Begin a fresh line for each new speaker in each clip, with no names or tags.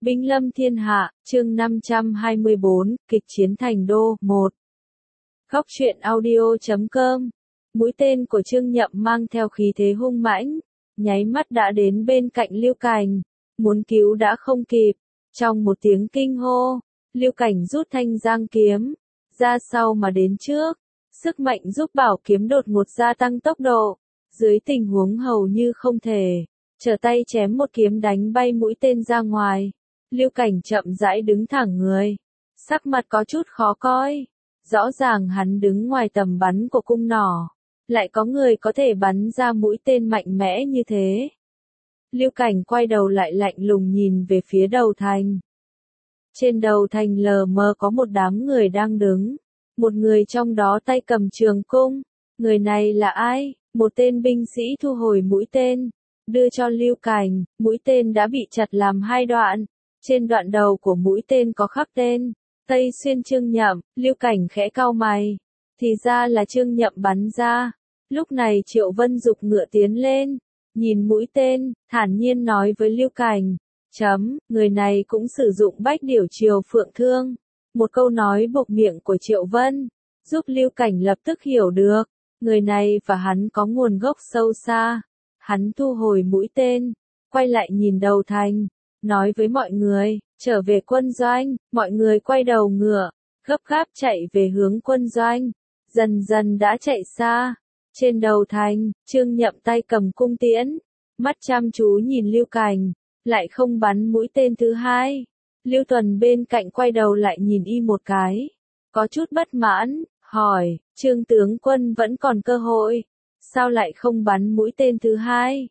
Binh lâm thiên hạ, chương 524, kịch chiến thành đô, 1. Góc truyện audio.com. Mũi tên của Trương Nhậm mang theo khí thế hung mãnh, nháy mắt đã đến bên cạnh Lưu Cảnh, muốn cứu đã không kịp. Trong một tiếng kinh hô, Lưu Cảnh rút thanh giang kiếm ra sau mà đến trước, sức mạnh giúp bảo kiếm đột ngột gia tăng tốc độ, dưới tình huống hầu như không thể, trở tay chém một kiếm đánh bay mũi tên ra ngoài. Lưu Cảnh chậm rãi đứng thẳng người, sắc mặt có chút khó coi, rõ ràng hắn đứng ngoài tầm bắn của cung nỏ, lại có người có thể bắn ra mũi tên mạnh mẽ như thế. Lưu Cảnh quay đầu lại lạnh lùng nhìn về phía đầu thành. Trên đầu thành lờ mờ có một đám người đang đứng, một người trong đó tay cầm trường cung, người này là ai? Một tên binh sĩ thu hồi mũi tên, đưa cho Lưu Cảnh, mũi tên đã bị chặt làm hai đoạn. Trên đoạn đầu của mũi tên có khắc tên, Tây Xuyên Trương Nhậm. Lưu Cảnh khẽ cau mày, thì ra là Trương Nhậm bắn ra. Lúc này Triệu Vân giục ngựa tiến lên, nhìn mũi tên, thản nhiên nói với Lưu Cảnh, người này cũng sử dụng bách điểu triều phượng thương. Một câu nói buộc miệng của Triệu Vân, giúp Lưu Cảnh lập tức hiểu được, người này và hắn có nguồn gốc sâu xa. Hắn thu hồi mũi tên, quay lại nhìn đầu thành, nói với mọi người, trở về quân doanh. Mọi người quay đầu ngựa, gấp gáp chạy về hướng quân doanh, dần dần đã chạy xa. Trên đầu thành, Trương Nhậm tay cầm cung tiễn, mắt chăm chú nhìn Lưu Cảnh, lại không bắn mũi tên thứ hai. Lưu Tuần bên cạnh quay đầu lại nhìn y một cái, có chút bất mãn, hỏi, Trương tướng quân vẫn còn cơ hội, sao lại không bắn mũi tên thứ hai?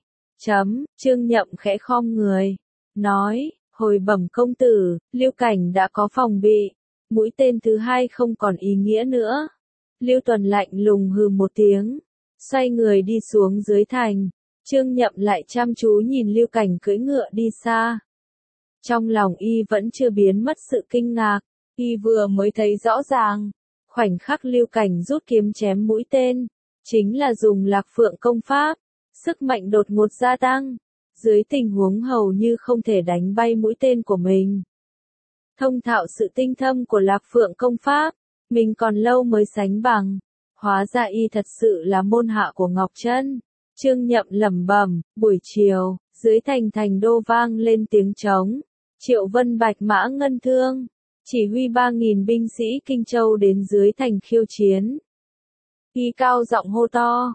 Trương Nhậm khẽ khom người, nói, hồi bẩm công tử, Lưu Cảnh đã có phòng bị, mũi tên thứ hai không còn ý nghĩa nữa. Lưu Tuần lạnh lùng hừ một tiếng, xoay người đi xuống dưới thành. Trương Nhậm lại chăm chú nhìn Lưu Cảnh cưỡi ngựa đi xa. Trong lòng y vẫn chưa biến mất sự kinh ngạc, y vừa mới thấy rõ ràng, khoảnh khắc Lưu Cảnh rút kiếm chém mũi tên, chính là dùng Lạc Phượng công pháp, sức mạnh đột ngột gia tăng, dưới tình huống hầu như không thể đánh bay mũi tên của mình. Thông thạo sự tinh thâm của Lạc Phượng công pháp, mình còn lâu mới sánh bằng, hóa ra y thật sự là môn hạ của Ngọc Trân. Trương Nhậm lẩm bẩm. Buổi chiều, dưới thành đô vang lên tiếng trống, Triệu Vân bạch mã ngân thương, chỉ huy 3.000 binh sĩ Kinh Châu đến dưới thành khiêu chiến. Y cao giọng hô to,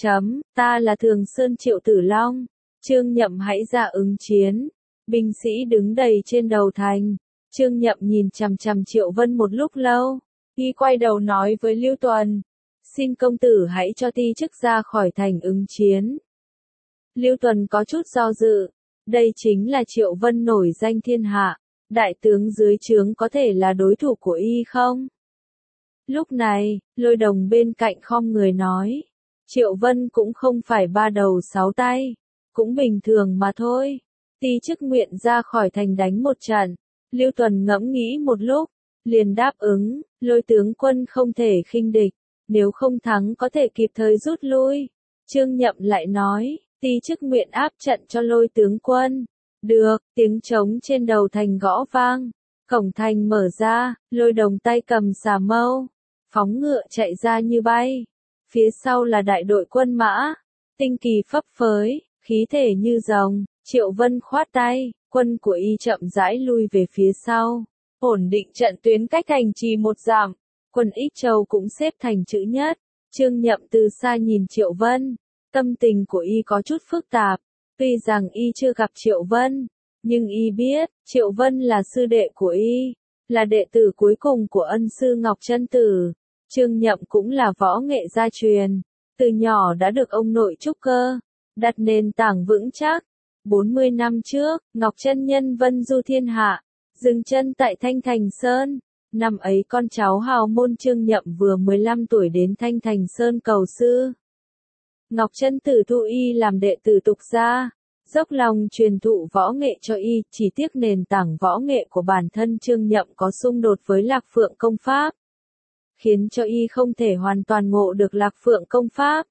ta là Thường Sơn Triệu Tử Long, Trương Nhậm hãy ra ứng chiến. Binh sĩ đứng đầy trên đầu thành, Trương Nhậm nhìn chằm chằm Triệu Vân một lúc lâu, y quay đầu nói với Lưu Tuần, xin công tử hãy cho ti chức ra khỏi thành ứng chiến. Lưu Tuần có chút do dự, đây chính là Triệu Vân nổi danh thiên hạ, đại tướng dưới trướng có thể là đối thủ của y không? Lúc này, Lôi Đồng bên cạnh khom người nói, Triệu Vân cũng không phải ba đầu sáu tay, cũng bình thường mà thôi, ti chức nguyện ra khỏi thành đánh một trận. Lưu Tuần ngẫm nghĩ một lúc, liền đáp ứng, Lôi tướng quân không thể khinh địch, nếu không thắng có thể kịp thời rút lui. Trương Nhậm lại nói, ti chức nguyện áp trận cho Lôi tướng quân. Được. Tiếng trống trên đầu thành gõ vang, cổng thành mở ra, Lôi Đồng tay cầm xà mâu, phóng ngựa chạy ra như bay. Phía sau là đại đội quân mã, tinh kỳ phấp phới, khí thể như rồng. Triệu Vân khoát tay, quân của y chậm rãi lui về phía sau, ổn định trận tuyến cách thành trì một dặm. Quân Ích Châu cũng xếp thành chữ nhất. Trương Nhậm từ xa nhìn Triệu Vân, tâm tình của y có chút phức tạp. Tuy rằng y chưa gặp Triệu Vân, nhưng y biết, Triệu Vân là sư đệ của y, là đệ tử cuối cùng của ân sư Ngọc Trân Tử. Trương Nhậm cũng là võ nghệ gia truyền, từ nhỏ đã được ông nội trúc cơ, đặt nền tảng vững chắc. 40 năm trước, Ngọc Trân nhân vân du thiên hạ, dừng chân tại Thanh Thành Sơn. Năm ấy con cháu hào môn Trương Nhậm vừa 15 tuổi đến Thanh Thành Sơn cầu sư. Ngọc Trân Tử thu y làm đệ tử tục gia, dốc lòng truyền thụ võ nghệ cho y, chỉ tiếc nền tảng võ nghệ của bản thân Trương Nhậm có xung đột với Lạc Phượng công pháp, khiến cho y không thể hoàn toàn ngộ được Lạc Phượng công pháp.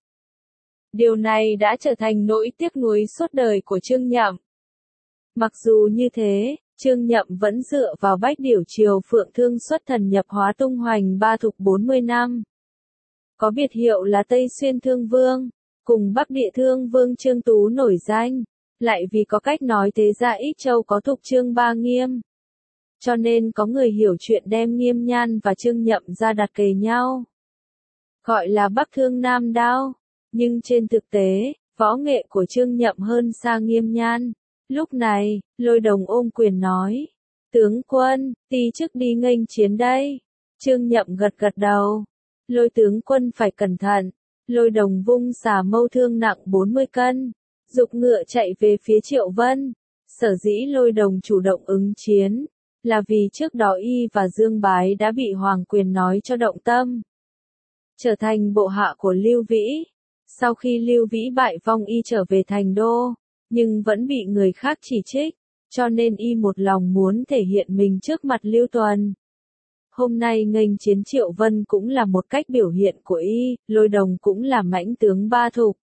Điều này đã trở thành nỗi tiếc nuối suốt đời của Trương Nhậm. Mặc dù như thế, Trương Nhậm vẫn dựa vào Bách Điểu Triều Phượng Thương xuất thần nhập hóa tung hoành ba thục 40 năm. Có biệt hiệu là Tây Xuyên Thương Vương, cùng Bắc Địa Thương Vương Trương Tú nổi danh, lại vì có cách nói thế gia ít châu có thục Trương Ba Nghiêm. Cho nên có người hiểu chuyện đem Nghiêm Nhan và Trương Nhậm ra đặt kề nhau. Gọi là Bắc Thương Nam Đao, nhưng trên thực tế, võ nghệ của Trương Nhậm hơn xa Nghiêm Nhan. Lúc này, Lôi Đồng ôm quyền nói, tướng quân, ti chức đi nghênh chiến đây. Trương Nhậm gật gật đầu. Lôi tướng quân phải cẩn thận. Lôi Đồng vung xà mâu thương nặng 40 cân, giục ngựa chạy về phía Triệu Vân. Sở dĩ Lôi Đồng chủ động ứng chiến, là vì trước đó y và Dương Bái đã bị Hoàng Quyền nói cho động tâm. Trở thành bộ hạ của Lưu Vĩ. Sau khi Lưu Vĩ bại vong y trở về thành đô, nhưng vẫn bị người khác chỉ trích, cho nên y một lòng muốn thể hiện mình trước mặt Lưu Tuần. Hôm nay nghênh chiến Triệu Vân cũng là một cách biểu hiện của y, Lôi Đồng cũng là mãnh tướng ba thục.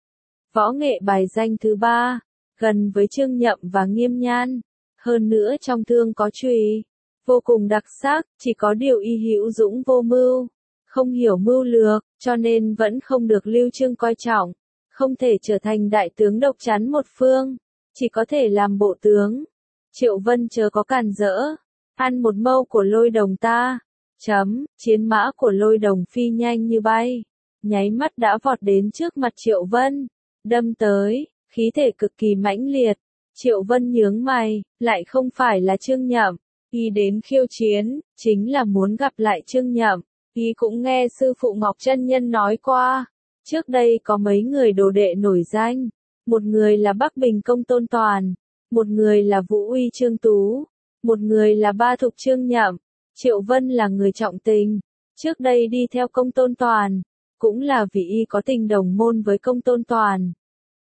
Võ nghệ bài danh thứ ba, gần với Trương Nhậm và Nghiêm Nhan, hơn nữa trong thương có chùy, vô cùng đặc sắc, chỉ có điều y hữu dũng vô mưu, không hiểu mưu lược, cho nên vẫn không được Lưu Trương coi trọng, không thể trở thành đại tướng độc chắn một phương, chỉ có thể làm bộ tướng. Triệu Vân chớ có cản rỡ, ăn một mâu của Lôi Đồng ta. Chiến mã của Lôi Đồng phi nhanh như bay, nháy mắt đã vọt đến trước mặt Triệu Vân, đâm tới, khí thể cực kỳ mãnh liệt. Triệu Vân nhướng mày, lại không phải là Trương Nhậm, y đến khiêu chiến, chính là muốn gặp lại Trương Nhậm. Y cũng nghe sư phụ Ngọc Chân Nhân nói qua, trước đây có mấy người đồ đệ nổi danh, một người là Bắc Bình Công Tôn Toàn, một người là Vũ Uy Trương Tú, một người là ba thục Trương Nhậm. Triệu Vân là người trọng tình, trước đây đi theo Công Tôn Toàn, cũng là vì y có tình đồng môn với Công Tôn Toàn.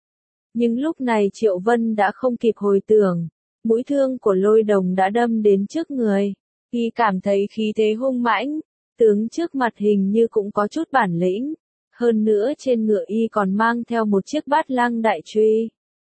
Nhưng lúc này Triệu Vân đã không kịp hồi tưởng, mũi thương của Lôi Đồng đã đâm đến trước người, y cảm thấy khí thế hung mãnh, tướng trước mặt hình như cũng có chút bản lĩnh, hơn nữa trên ngựa y còn mang theo một chiếc bát lăng đại truy.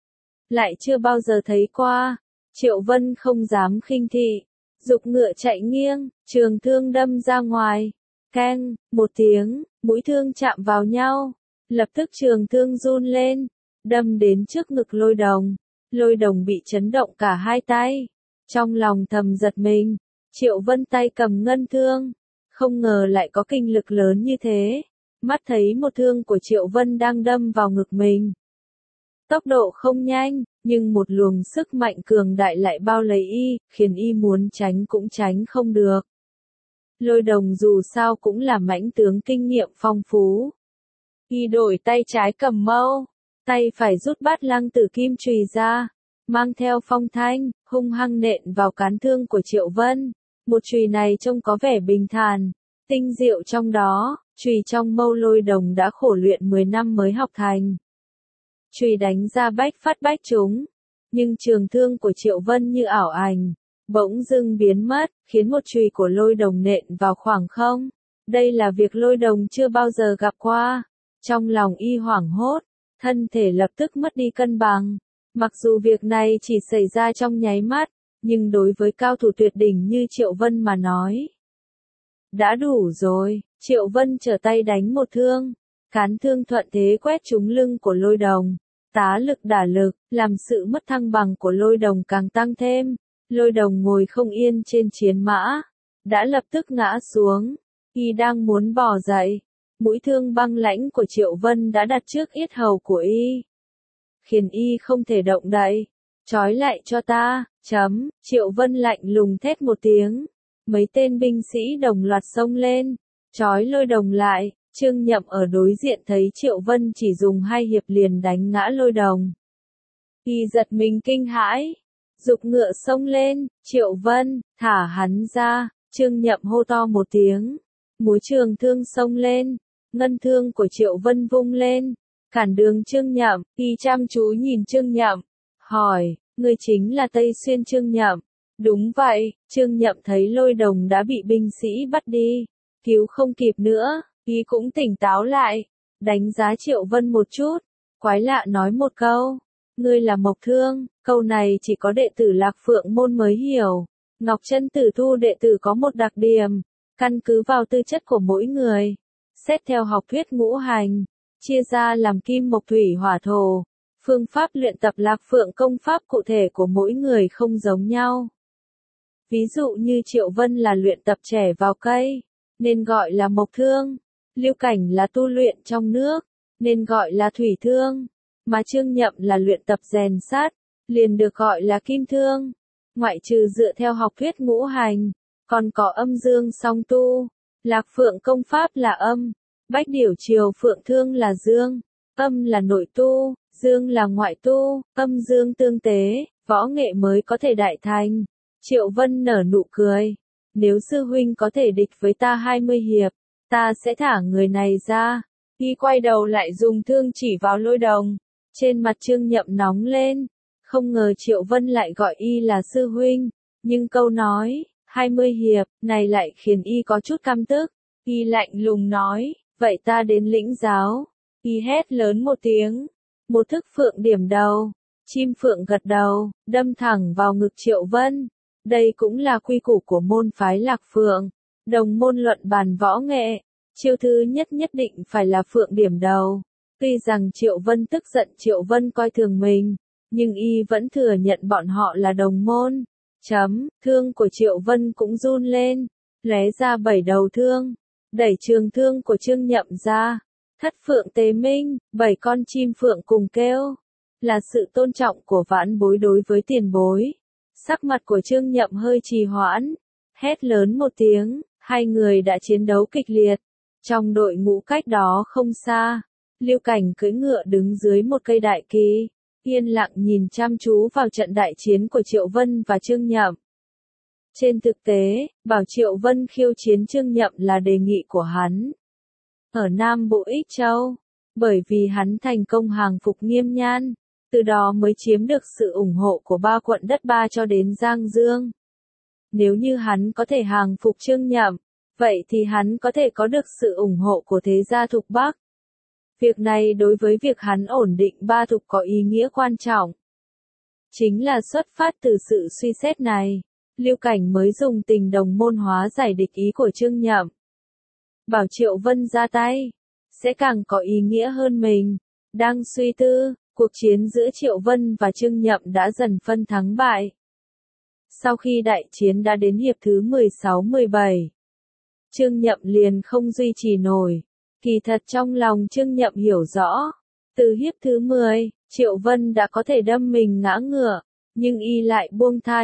Lại chưa bao giờ thấy qua, Triệu Vân không dám khinh thị, giục ngựa chạy nghiêng, trường thương đâm ra ngoài, keng, một tiếng, mũi thương chạm vào nhau, lập tức trường thương run lên, đâm đến trước ngực Lôi Đồng. Lôi Đồng bị chấn động cả hai tay, trong lòng thầm giật mình, Triệu Vân tay cầm ngân thương, không ngờ lại có kinh lực lớn như thế, mắt thấy một thương của Triệu Vân đang đâm vào ngực mình. Tốc độ không nhanh, nhưng một luồng sức mạnh cường đại lại bao lấy y, khiến y muốn tránh cũng tránh không được. Lôi Đồng dù sao cũng là mãnh tướng kinh nghiệm phong phú. Y đổi tay trái cầm mâu, tay phải rút bát lăng tử kim chùy ra, mang theo phong thanh, hung hăng nện vào cán thương của Triệu Vân. Một chùy này trông có vẻ bình thản, tinh diệu trong đó, chùy trong mâu Lôi Đồng đã khổ luyện 10 năm mới học thành. Chùy đánh ra bách phát bách trúng, nhưng trường thương của Triệu Vân như ảo ảnh, bỗng dưng biến mất, khiến một chùy của Lôi Đồng nện vào khoảng không. Đây là việc Lôi Đồng chưa bao giờ gặp qua. Trong lòng y hoảng hốt, thân thể lập tức mất đi cân bằng. Mặc dù việc này chỉ xảy ra trong nháy mắt, nhưng đối với cao thủ tuyệt đỉnh như Triệu Vân mà nói, đã đủ rồi. Triệu Vân trở tay đánh một thương, cán thương thuận thế quét trúng lưng của Lôi Đồng, tá lực đả lực, làm sự mất thăng bằng của Lôi Đồng càng tăng thêm. Lôi Đồng ngồi không yên trên chiến mã, đã lập tức ngã xuống, y đang muốn bò dậy, mũi thương băng lãnh của Triệu Vân đã đặt trước yết hầu của y, khiến y không thể động đậy. Trói lại cho ta. Triệu Vân lạnh lùng thét một tiếng, mấy tên binh sĩ đồng loạt xông lên, trói Lôi Đồng lại. Trương Nhậm ở đối diện thấy Triệu Vân chỉ dùng 2 hiệp liền đánh ngã Lôi Đồng, y giật mình kinh hãi, giục ngựa xông lên. Triệu Vân, thả hắn ra. Trương Nhậm hô to một tiếng, múa trường thương xông lên, ngân thương của Triệu Vân vung lên, cản đường Trương Nhậm. Y chăm chú nhìn Trương Nhậm, hỏi, ngươi chính là Tây Xuyên Trương Nhậm? Đúng vậy. Trương Nhậm thấy Lôi Đồng đã bị binh sĩ bắt đi, cứu không kịp nữa, y cũng tỉnh táo lại, đánh giá Triệu Vân một chút, quái lạ nói một câu, Ngươi là Mộc Thương, câu này chỉ có đệ tử Lạc Phượng môn mới hiểu. Ngọc Chân Tử thu đệ tử có một đặc điểm, căn cứ vào tư chất của mỗi người, xét theo học thuyết ngũ hành, chia ra làm kim mộc thủy hỏa thổ. Phương pháp luyện tập Lạc Phượng công pháp cụ thể của mỗi người không giống nhau. Ví dụ như Triệu Vân là luyện tập trẻ vào cây, nên gọi là Mộc Thương. Lưu Cảnh là tu luyện trong nước, nên gọi là Thủy Thương. Mà Trương Nhậm là luyện tập rèn sắt, liền được gọi là Kim Thương. Ngoại trừ dựa theo học thuyết ngũ hành, còn có âm dương song tu. Lạc Phượng công pháp là âm, Bách Điểu Triều Phượng Thương là dương. Âm là nội tu, dương là ngoại tu, âm dương tương tế, võ nghệ mới có thể đại thành. Triệu Vân nở nụ cười. Nếu sư huynh có thể địch với ta 20 hiệp, ta sẽ thả người này ra. Y quay đầu lại dùng thương chỉ vào Lôi Đồng. Trên mặt Trương Nhậm nóng lên. Không ngờ Triệu Vân lại gọi y là sư huynh. Nhưng câu nói, 20 hiệp, này lại khiến y có chút căm tức. Y lạnh lùng nói, vậy ta đến lĩnh giáo. Y hét lớn một tiếng. Một thức phượng điểm đầu. Chim phượng gật đầu, đâm thẳng vào ngực Triệu Vân. Đây cũng là quy củ của môn phái Lạc Phượng. Đồng môn luận bàn võ nghệ. Chiêu thứ nhất nhất định phải là phượng điểm đầu. Tuy rằng Triệu Vân tức giận Triệu Vân coi thường mình, nhưng y vẫn thừa nhận bọn họ là đồng môn. Thương của Triệu Vân cũng run lên, lóe ra 7 đầu thương, đẩy trường thương của Trương Nhậm ra. Thất phượng tế minh, 7 con chim phượng cùng kêu, là sự tôn trọng của vãn bối đối với tiền bối. Sắc mặt của Trương Nhậm hơi trì hoãn, hét lớn một tiếng, hai người đã chiến đấu kịch liệt. Trong đội ngũ cách đó không xa, Lưu Cảnh cưỡi ngựa đứng dưới một cây đại kỳ, yên lặng nhìn chăm chú vào trận đại chiến của Triệu Vân và Trương Nhậm. Trên thực tế, bảo Triệu Vân khiêu chiến Trương Nhậm là đề nghị của hắn. Ở Nam Bộ Ích Châu, bởi vì hắn thành công hàng phục Nghiêm Nhan, từ đó mới chiếm được sự ủng hộ của 3 quận đất Ba cho đến Giang Dương. Nếu như hắn có thể hàng phục Trương Nhậm, vậy thì hắn có thể có được sự ủng hộ của thế gia Thục Bắc. Việc này đối với việc hắn ổn định Ba Thục có ý nghĩa quan trọng. Chính là xuất phát từ sự suy xét này, Lưu Cảnh mới dùng tình đồng môn hóa giải địch ý của Trương Nhậm. Bảo Triệu Vân ra tay, sẽ càng có ý nghĩa hơn mình. Đang suy tư, cuộc chiến giữa Triệu Vân và Trương Nhậm đã dần phân thắng bại. Sau khi đại chiến đã đến hiệp thứ 16-17, Trương Nhậm liền không duy trì nổi. Kỳ thật trong lòng Trương Nhậm hiểu rõ, từ hiệp thứ 10, Triệu Vân đã có thể đâm mình ngã ngựa, nhưng y lại buông tha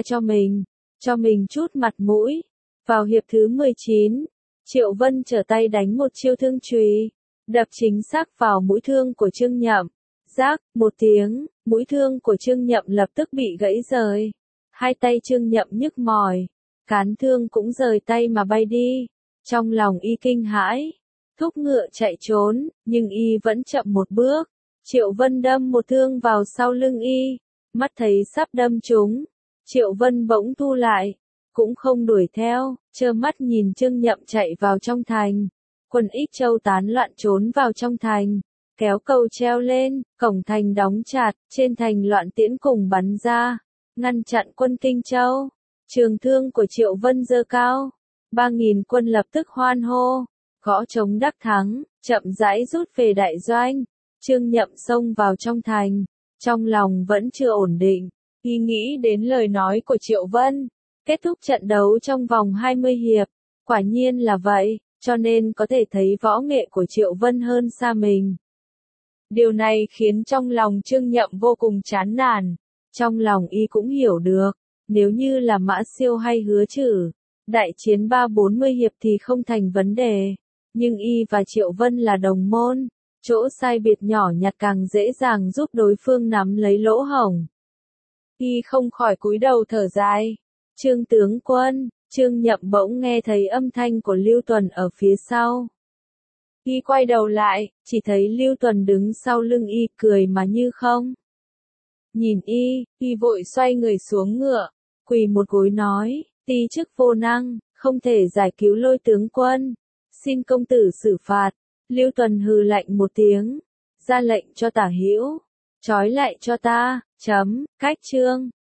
cho mình chút mặt mũi. Vào hiệp thứ 19, Triệu Vân trở tay đánh một chiêu thương chùy, đập chính xác vào mũi thương của Trương Nhậm. Rác, một tiếng, mũi thương của Trương Nhậm lập tức bị gãy rời. Hai tay Trương Nhậm nhức mỏi, cán thương cũng rời tay mà bay đi. Trong lòng y kinh hãi, thúc ngựa chạy trốn, nhưng y vẫn chậm một bước. Triệu Vân đâm một thương vào sau lưng y, mắt thấy sắp đâm trúng, Triệu Vân bỗng thu lại, cũng không đuổi theo, trơ mắt nhìn Trương Nhậm chạy vào trong thành. Quân Ích Châu tán loạn trốn vào trong thành, kéo cầu treo lên, cổng thành đóng chặt, trên thành loạn tiễn cùng bắn ra, ngăn chặn quân Kinh Châu. Trường thương của Triệu Vân giơ cao, 3.000 quân lập tức hoan hô, gõ trống đắc thắng, chậm rãi rút về đại doanh. Trương Nhậm xông vào trong thành, trong lòng vẫn chưa ổn định, y nghĩ đến lời nói của Triệu Vân, kết thúc trận đấu trong vòng 20 hiệp, quả nhiên là vậy, cho nên có thể thấy võ nghệ của Triệu Vân hơn xa mình. Điều này khiến trong lòng Trương Nhậm vô cùng chán nản, trong lòng y cũng hiểu được, nếu như là Mã Siêu hay Hứa Trử, đại chiến 30-40 hiệp thì không thành vấn đề, nhưng y và Triệu Vân là đồng môn, chỗ sai biệt nhỏ nhặt càng dễ dàng giúp đối phương nắm lấy lỗ hổng. Y không khỏi cúi đầu thở dài. Trương tướng quân, Trương Nhậm bỗng nghe thấy âm thanh của Lưu Tuần ở phía sau. Y quay đầu lại, chỉ thấy Lưu Tuần đứng sau lưng y cười mà như không. Nhìn y vội xoay người xuống ngựa, quỳ một gối nói, ti chức vô năng, không thể giải cứu Lôi tướng quân, xin công tử xử phạt. Lưu Tuần hừ lạnh một tiếng, ra lệnh cho Tả Hữu, Trói lại cho ta. Chấm. Cách chương.